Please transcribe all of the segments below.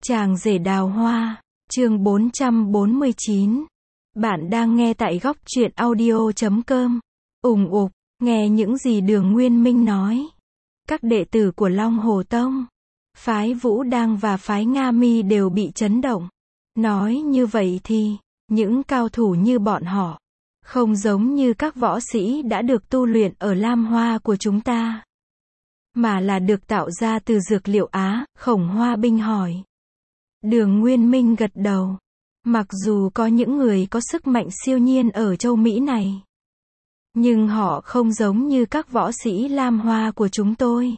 Chàng rể đào hoa, chương 449. Bạn đang nghe tại góc truyện audio.com. Ùng ục, nghe những gì Đường Nguyên Minh nói. Các đệ tử của Long Hồ Tông, phái Vũ Đăng và phái Nga Mi đều bị chấn động. Nói như vậy thì, những cao thủ như bọn họ, không giống như các võ sĩ đã được tu luyện ở Lam Hoa của chúng ta, mà là được tạo ra từ dược liệu Á. Khổng Hoa Binh hỏi. Đường Nguyên Minh gật đầu. Mặc dù có những người có sức mạnh siêu nhiên ở châu Mỹ này, nhưng họ không giống như các võ sĩ Lam Hoa của chúng tôi.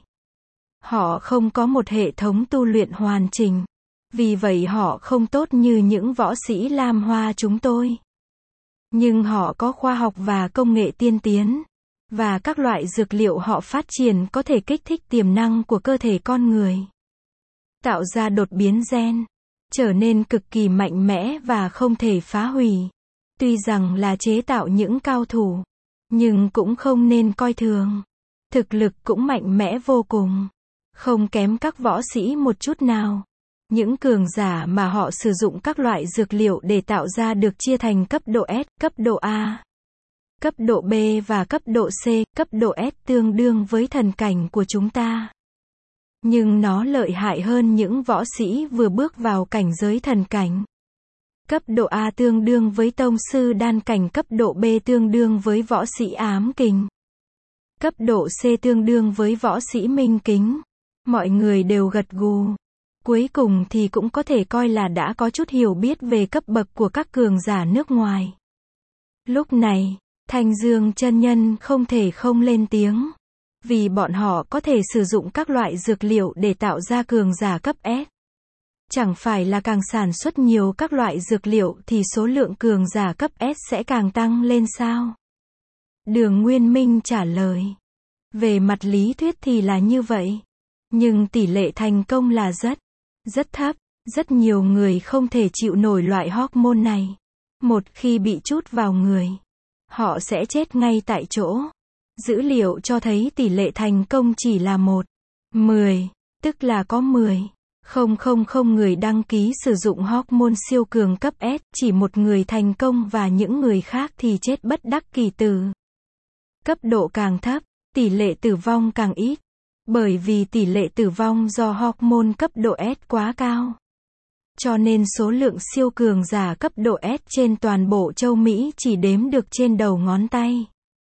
Họ không có một hệ thống tu luyện hoàn chỉnh. Vì vậy họ không tốt như những võ sĩ Lam Hoa chúng tôi. Nhưng họ có khoa học và công nghệ tiên tiến. Và các loại dược liệu họ phát triển có thể kích thích tiềm năng của cơ thể con người. Tạo ra đột biến gen. Trở nên cực kỳ mạnh mẽ và không thể phá hủy. Tuy rằng là chế tạo những cao thủ, nhưng cũng không nên coi thường. Thực lực cũng mạnh mẽ vô cùng. Không kém các võ sĩ một chút nào. Những cường giả mà họ sử dụng các loại dược liệu để tạo ra được chia thành cấp độ S, cấp độ A, cấp độ B và cấp độ C. Cấp độ S tương đương với thần cảnh của chúng ta. Nhưng nó lợi hại hơn những võ sĩ vừa bước vào cảnh giới thần cảnh. Cấp độ A tương đương với tông sư đan cảnh, cấp độ B tương đương với võ sĩ ám kình. Cấp độ C tương đương với võ sĩ minh kính. Mọi người đều gật gù. Cuối cùng thì cũng có thể coi là đã có chút hiểu biết về cấp bậc của các cường giả nước ngoài. Lúc này, Thanh Dương chân nhân không thể không lên tiếng. Vì bọn họ có thể sử dụng các loại dược liệu để tạo ra cường giả cấp S. Chẳng phải là càng sản xuất nhiều các loại dược liệu thì số lượng cường giả cấp S sẽ càng tăng lên sao? Đường Nguyên Minh trả lời. Về mặt lý thuyết thì là như vậy. Nhưng tỷ lệ thành công là rất thấp. Rất nhiều người không thể chịu nổi loại hormone này. Một khi bị trút vào người, họ sẽ chết ngay tại chỗ. Dữ liệu cho thấy tỷ lệ thành công chỉ là 1/10, tức là có 10,000 người đăng ký sử dụng hormone siêu cường cấp S, chỉ một người thành công và những người khác thì chết bất đắc kỳ tử. Cấp độ càng thấp, tỷ lệ tử vong càng ít, bởi vì tỷ lệ tử vong do hormone cấp độ S quá cao. Cho nên số lượng siêu cường giả cấp độ S trên toàn bộ châu Mỹ chỉ đếm được trên đầu ngón tay.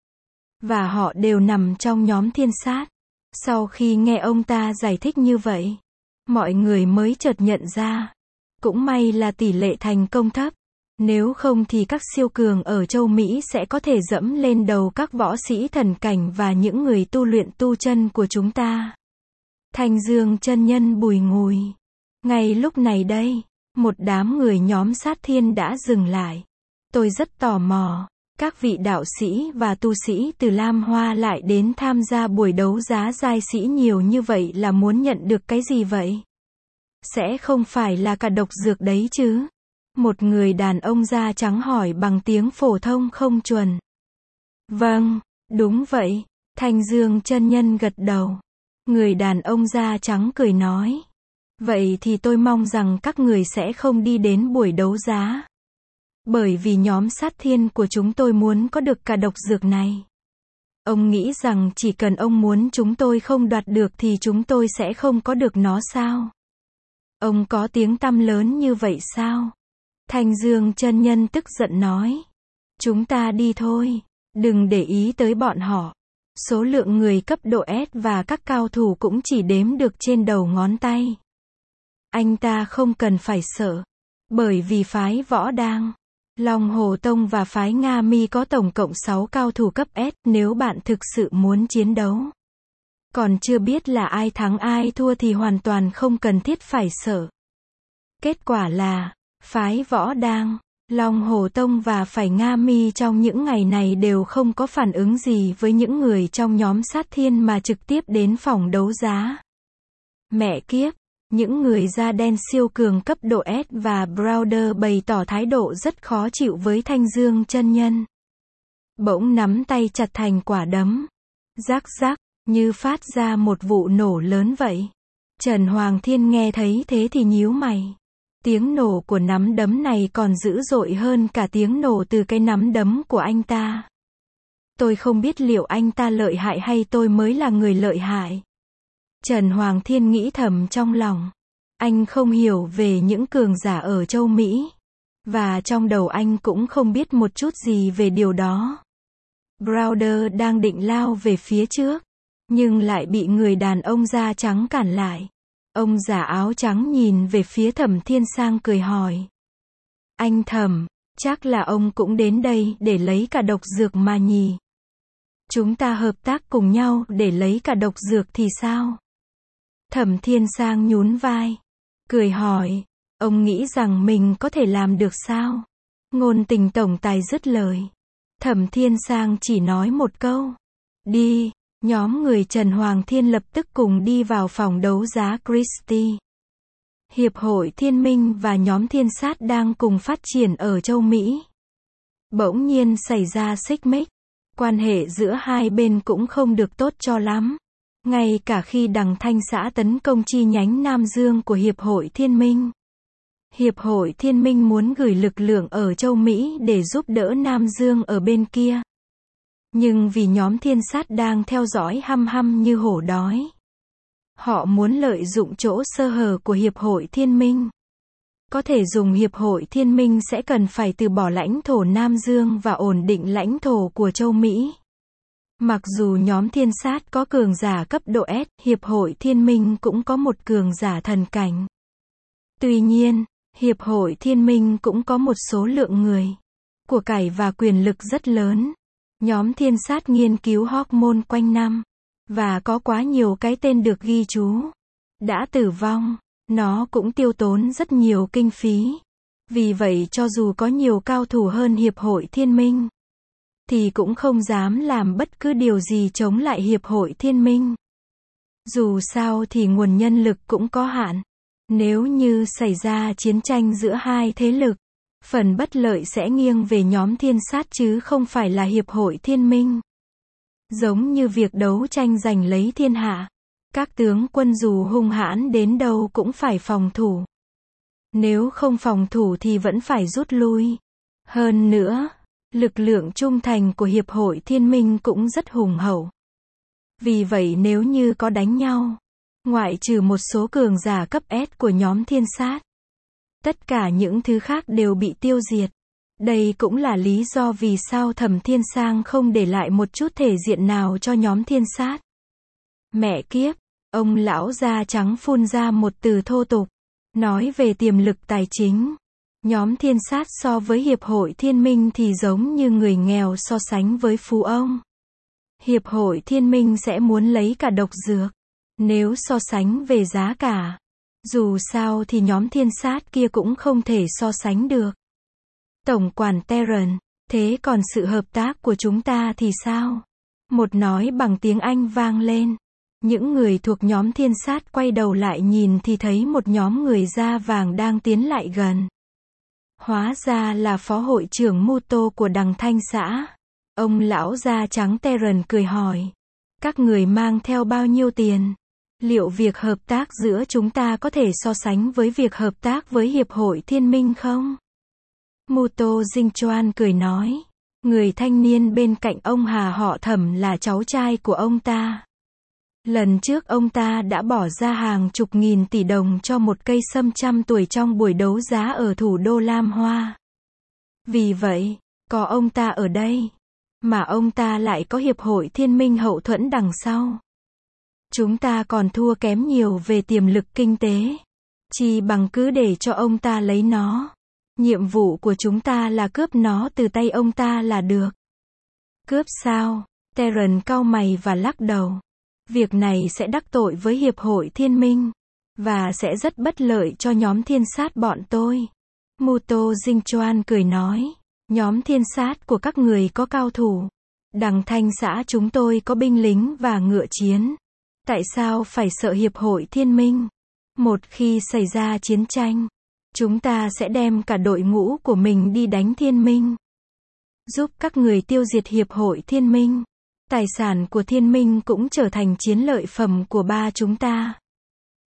Và họ đều nằm trong nhóm thiên sát. Sau khi nghe ông ta giải thích như vậy, mọi người mới chợt nhận ra. Cũng may là tỷ lệ thành công thấp. Nếu không thì các siêu cường ở châu Mỹ sẽ có thể dẫm lên đầu các võ sĩ thần cảnh và những người tu luyện tu chân của chúng ta. Thanh Dương chân nhân bùi ngùi. Ngay lúc này đây, một đám người nhóm sát thiên đã dừng lại. Tôi rất tò mò. Các vị đạo sĩ và tu sĩ từ Lam Hoa lại đến tham gia buổi đấu giá giai sĩ nhiều như vậy là muốn nhận được cái gì vậy? Sẽ không phải là cả độc dược đấy chứ? Một người đàn ông da trắng hỏi bằng tiếng phổ thông không chuẩn. Vâng, đúng vậy. Thanh Dương chân nhân gật đầu. Người đàn ông da trắng cười nói. Vậy thì tôi mong rằng các người sẽ không đi đến buổi đấu giá. Bởi vì nhóm sát thiên của chúng tôi muốn có được cả độc dược này. Ông nghĩ rằng chỉ cần ông muốn chúng tôi không đoạt được thì chúng tôi sẽ không có được nó sao? Ông có tiếng tăm lớn như vậy sao? Thanh Dương chân nhân tức giận nói. Chúng ta đi thôi. Đừng để ý tới bọn họ. Số lượng người cấp độ S và các cao thủ cũng chỉ đếm được trên đầu ngón tay. Anh ta không cần phải sợ. Bởi vì phái Võ Đăng, Long Hồ Tông và phái Nga Mi có tổng cộng 6 cao thủ cấp S. Nếu bạn thực sự muốn chiến đấu, còn chưa biết là ai thắng ai thua thì hoàn toàn không cần thiết phải sợ. Kết quả là, phái Võ Đăng, Long Hồ Tông và phái Nga Mi trong những ngày này đều không có phản ứng gì với những người trong nhóm sát thiên mà trực tiếp đến phòng đấu giá. Mẹ kiếp! Những người da đen siêu cường cấp độ S và Browder bày tỏ thái độ rất khó chịu với Thanh Dương chân nhân. Bỗng nắm tay chặt thành quả đấm. Rắc rắc, như phát ra một vụ nổ lớn vậy. Trần Hoàng Thiên nghe thấy thế thì nhíu mày. Tiếng nổ của nắm đấm này còn dữ dội hơn cả tiếng nổ từ cái nắm đấm của anh ta. Tôi không biết liệu anh ta lợi hại hay tôi mới là người lợi hại. Trần Hoàng Thiên nghĩ thầm trong lòng. Anh không hiểu về những cường giả ở châu Mỹ. Và trong đầu anh cũng không biết một chút gì về điều đó. Browder đang định lao về phía trước. Nhưng lại bị người đàn ông da trắng cản lại. Ông già áo trắng nhìn về phía Thẩm Thiên Sang cười hỏi. Anh Thẩm, chắc là ông cũng đến đây để lấy cả độc dược mà nhỉ? Chúng ta hợp tác cùng nhau để lấy cả độc dược thì sao? Thẩm Thiên Sang nhún vai. Cười hỏi. Ông nghĩ rằng mình có thể làm được sao? Ngôn Tình tổng tài dứt lời. Thẩm Thiên Sang chỉ nói một câu. Đi. Nhóm người Trần Hoàng Thiên lập tức cùng đi vào phòng đấu giá Christie. Hiệp hội Thiên Minh và nhóm Thiên Sát đang cùng phát triển ở châu Mỹ. Bỗng nhiên xảy ra xích mích. Quan hệ giữa hai bên cũng không được tốt cho lắm. Ngay cả khi Đằng Thanh Xã tấn công chi nhánh Nam Dương của Hiệp hội Thiên Minh. Hiệp hội Thiên Minh muốn gửi lực lượng ở châu Mỹ để giúp đỡ Nam Dương ở bên kia. Nhưng vì nhóm Thiên Sát đang theo dõi hăm hăm như hổ đói. Họ muốn lợi dụng chỗ sơ hở của Hiệp hội Thiên Minh. Có thể dùng Hiệp hội Thiên Minh sẽ cần phải từ bỏ lãnh thổ Nam Dương và ổn định lãnh thổ của châu Mỹ. Mặc dù nhóm Thiên Sát có cường giả cấp độ S, Hiệp hội Thiên Minh cũng có một cường giả thần cảnh. Tuy nhiên, Hiệp hội Thiên Minh cũng có một số lượng người, của cải và quyền lực rất lớn. Nhóm Thiên Sát nghiên cứu hormone quanh năm, và có quá nhiều cái tên được ghi chú đã tử vong. Nó cũng tiêu tốn rất nhiều kinh phí. Vì vậy cho dù có nhiều cao thủ hơn Hiệp hội Thiên Minh, thì cũng không dám làm bất cứ điều gì chống lại Hiệp hội Thiên Minh. Dù sao thì nguồn nhân lực cũng có hạn. Nếu như xảy ra chiến tranh giữa hai thế lực, phần bất lợi sẽ nghiêng về nhóm Thiên Sát chứ không phải là Hiệp hội Thiên Minh. Giống như việc đấu tranh giành lấy thiên hạ. Các tướng quân dù hung hãn đến đâu cũng phải phòng thủ. Nếu không phòng thủ thì vẫn phải rút lui. Hơn nữa, lực lượng trung thành của Hiệp hội Thiên Minh cũng rất hùng hậu. Vì vậy nếu như có đánh nhau, ngoại trừ một số cường giả cấp S của nhóm Thiên Sát, tất cả những thứ khác đều bị tiêu diệt. Đây cũng là lý do vì sao Thẩm Thiên Sang không để lại một chút thể diện nào cho nhóm Thiên Sát. Mẹ kiếp, ông lão da trắng phun ra một từ thô tục, nói về tiềm lực tài chính. Nhóm Thiên Sát so với Hiệp hội Thiên Minh thì giống như người nghèo so sánh với phú ông. Hiệp hội Thiên Minh sẽ muốn lấy cả độc dược. Nếu so sánh về giá cả, dù sao thì nhóm Thiên Sát kia cũng không thể so sánh được. Tổng quản Terran, thế còn sự hợp tác của chúng ta thì sao? Một nói bằng tiếng Anh vang lên. Những người thuộc nhóm Thiên Sát quay đầu lại nhìn thì thấy một nhóm người da vàng đang tiến lại gần. Hóa ra là phó hội trưởng Muto của Đằng Thanh Xã. Ông lão da trắng Terran cười hỏi. Các người mang theo bao nhiêu tiền? Liệu việc hợp tác giữa chúng ta có thể so sánh với việc hợp tác với Hiệp hội Thiên Minh không? Muto Jingchuan cười nói. Người thanh niên bên cạnh ông Hà họ Thẩm là cháu trai của ông ta. Lần trước ông ta đã bỏ ra hàng chục nghìn tỷ đồng cho một cây sâm trăm tuổi trong buổi đấu giá ở thủ đô Lam Hoa. Vì vậy, có ông ta ở đây, mà ông ta lại có Hiệp hội Thiên Minh hậu thuẫn đằng sau. Chúng ta còn thua kém nhiều về tiềm lực kinh tế. Chỉ bằng cứ để cho ông ta lấy nó. Nhiệm vụ của chúng ta là cướp nó từ tay ông ta là được. Cướp sao? Terran cau mày và lắc đầu. Việc này sẽ đắc tội với Hiệp hội Thiên Minh, và sẽ rất bất lợi cho nhóm Thiên Sát bọn tôi. Muto Jingchuan cười nói. Nhóm Thiên Sát của các người có cao thủ. Đằng Thanh Xã chúng tôi có binh lính và ngựa chiến. Tại sao phải sợ Hiệp hội Thiên Minh? Một khi xảy ra chiến tranh, chúng ta sẽ đem cả đội ngũ của mình đi đánh Thiên Minh. Giúp các người tiêu diệt Hiệp hội Thiên Minh. Tài sản của Thiên Minh cũng trở thành chiến lợi phẩm của ba chúng ta.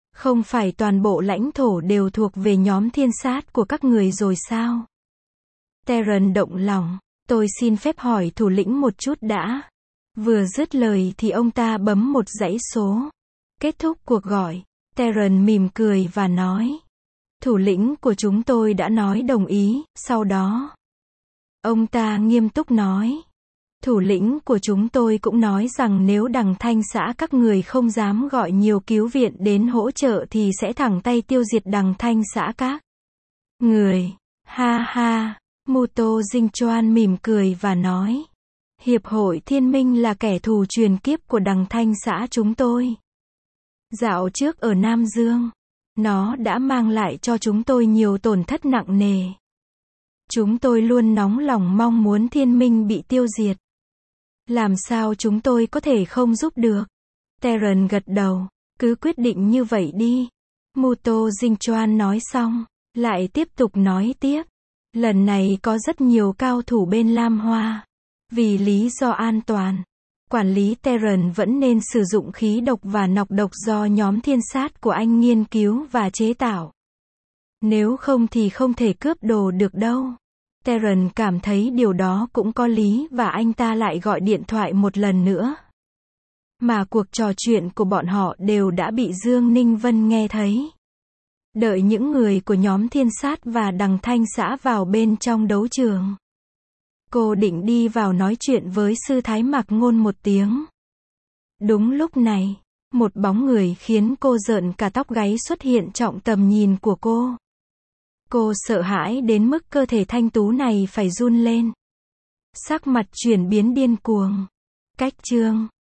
Không phải toàn bộ lãnh thổ đều thuộc về nhóm thiên sát của các người rồi sao? Terran động lòng. Tôi xin phép hỏi thủ lĩnh một chút đã. Vừa dứt lời thì ông ta bấm một dãy số. Kết thúc cuộc gọi, Terran mỉm cười và nói. Thủ lĩnh của chúng tôi đã nói đồng ý, sau đó. Ông ta nghiêm túc nói. Thủ lĩnh của chúng tôi cũng nói rằng nếu Đằng Thanh xã các người không dám gọi nhiều cứu viện đến hỗ trợ thì sẽ thẳng tay tiêu diệt Đằng Thanh xã các người. Ha ha, Muto Jingchuan mỉm cười và nói. Hiệp hội Thiên Minh là kẻ thù truyền kiếp của Đằng Thanh xã chúng tôi. Dạo trước ở Nam Dương, nó đã mang lại cho chúng tôi nhiều tổn thất nặng nề. Chúng tôi luôn nóng lòng mong muốn Thiên Minh bị tiêu diệt. Làm sao chúng tôi có thể không giúp được? Terran gật đầu. Cứ quyết định như vậy đi. Muto Jingchuan nói xong, lại tiếp tục nói tiếp. Lần này có rất nhiều cao thủ bên Lam Hoa. Vì lý do an toàn, quản lý Terran vẫn nên sử dụng khí độc và nọc độc do nhóm thiên sát của anh nghiên cứu và chế tạo. Nếu không thì không thể cướp đồ được đâu. Terran cảm thấy điều đó cũng có lý và anh ta lại gọi điện thoại một lần nữa. Mà cuộc trò chuyện của bọn họ đều đã bị Dương Ninh Vân nghe thấy. Đợi những người của nhóm thiên sát và Đằng Thanh xã vào bên trong đấu trường. Cô định đi vào nói chuyện với sư Thái Mạc Ngôn một tiếng. Đúng lúc này, một bóng người khiến cô rợn cả tóc gáy xuất hiện trong tầm nhìn của cô. Cô sợ hãi đến mức cơ thể thanh tú này phải run lên. Sắc mặt chuyển biến điên cuồng. Cách chương